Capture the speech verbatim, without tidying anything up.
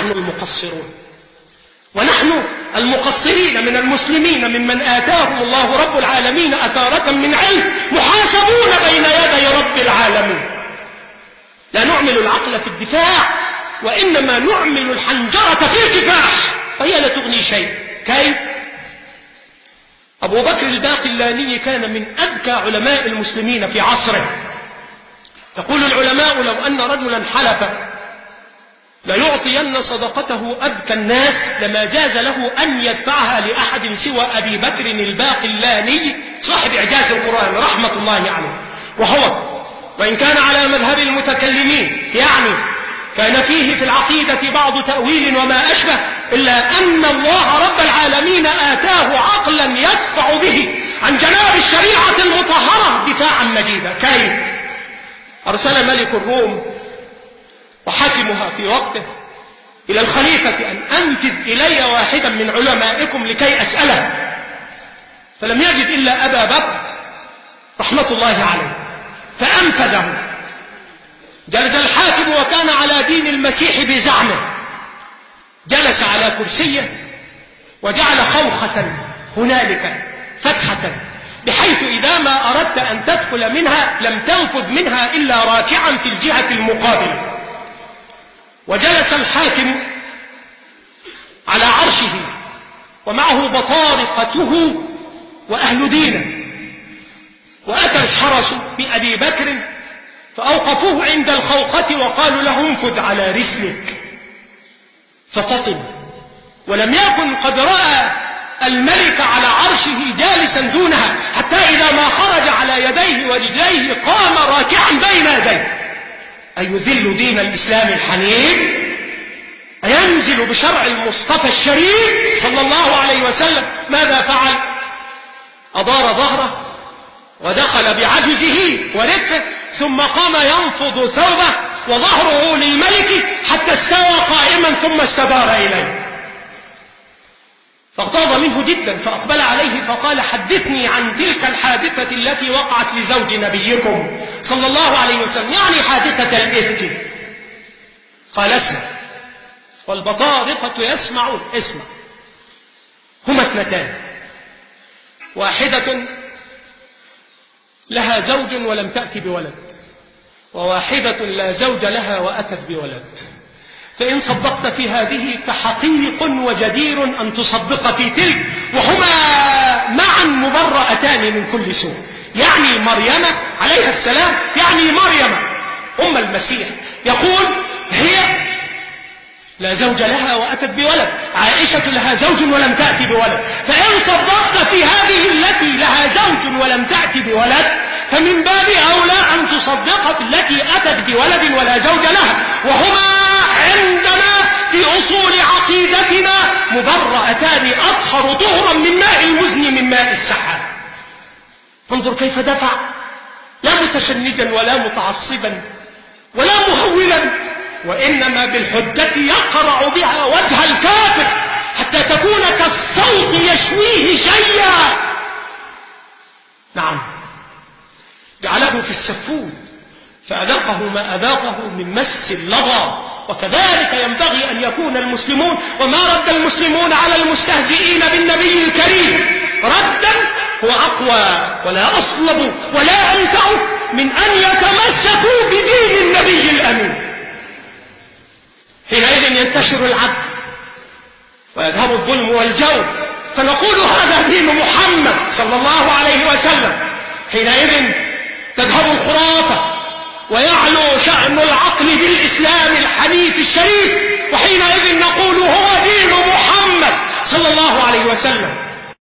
ونحن المقصرون، ونحن المقصرين من المسلمين ممن آتاهم الله رب العالمين أثارة من علم محاسبون بين يدي رب العالمين. لا نعمل العقل في الدفاع، وإنما نعمل الحنجرة في الكفاح، وهي لا تغني شيء. كيف؟ أبو بكر الباقلاني كان من أذكى علماء المسلمين في عصره. يقول العلماء لو أن رجلا حلف ليعطين صدقته أذكى الناس لما جاز له أن يدفعها لأحد سوى أبي بكر الباقلاني صاحب إعجاز القرآن رحمة الله عليه. وهو وإن كان على مذهب المتكلمين يعني كان فيه في العقيدة بعض تأويل وما أشبه، إلا أن الله رب العالمين آتاه عقلا يدفع به عن جناب الشريعة المطهرة دفاعا مجيدا. كيف؟ أرسل ملك الروم وحاكمها في وقته إلى الخليفة أن أنفذ إلي واحدا من علمائكم لكي أسأله، فلم يجد إلا أبا بكر رحمة الله عليه فأنفذه. جلس الحاكم وكان على دين المسيح بزعمه، جلس على كرسيه وجعل خوخة هنالك فتحة بحيث إذا ما أردت أن تدخل منها لم تنفذ منها إلا راكعا في الجهة المقابلة. وجلس الحاكم على عرشه ومعه بطارقته وأهل دينه، وأتى الحرس بأبي بكر فأوقفوه عند الخوخة وقالوا له انفذ على رسلك، ففطن ولم يكن قد رأى الملك على عرشه جالسا دونها، حتى إذا ما خرج على يديه ورجليه قام راكعا بين يديه. أيذل دين الإسلام الحنيف؟ أينزل بشرع المصطفى الشريف صلى الله عليه وسلم؟ ماذا فعل؟ أدار ظهره ودخل بعجزه ورفه، ثم قام ينفض ثوبه وظهره للملك حتى استوى قائما ثم استدار إليه، فاغتاظ منه جدا فأقبل عليه فقال حدثني عن تلك الحادثة التي وقعت لزوج نبيكم صلى الله عليه وسلم، يعني حادثة الإفك. قال اسمع، والبطارقة يسمعون. اسمع، هما اثنتان، واحدة لها زوج ولم تأتي بولد، وواحدة لا زوج لها وأتت بولد، فإن صدقت في هذه فحقيق وجدير أن تصدق في تلك، وهما معا مبرأتان من كل سوء. يعني مريم عليها السلام، يعني مريم أم المسيح، يقول هي لا زوج لها وأتت بولد، عائشة لها زوج ولم تأتي بولد، فإن صدقت في هذه التي لها زوج ولم تأتي بولد فمن باب أولى أن تصدق في التي أتت بولد ولا زوج لها، وهما عندنا في أصول عقيدتنا مبرأتان أطهر طهرا من ماء المزن من ماء السحاب. فانظر كيف دفع، لا متشنجا ولا متعصبا ولا مهولا، وإنما بالحجة يقرع بها وجه الكافر حتى تكون كالصوت يشويه شيئا. نعم، جعله في السفود فأذاقه ما أذاقه من مس اللظى. وكذلك ينبغي أن يكون المسلمون، وما رد المسلمون على المستهزئين بالنبي الكريم ردا هو أقوى ولا أصلب ولا أمتع من أن يتمسكوا بدين النبي الأمين. حينئذ ينتشر العدل ويذهب الظلم والجور، فنقول هذا دين محمد صلى الله عليه وسلم. حينئذ تذهب الخرافة ويعلو شأن العقل بالإسلام الحنيف الشريف، وحينئذ نقول هو دين محمد صلى الله عليه وسلم.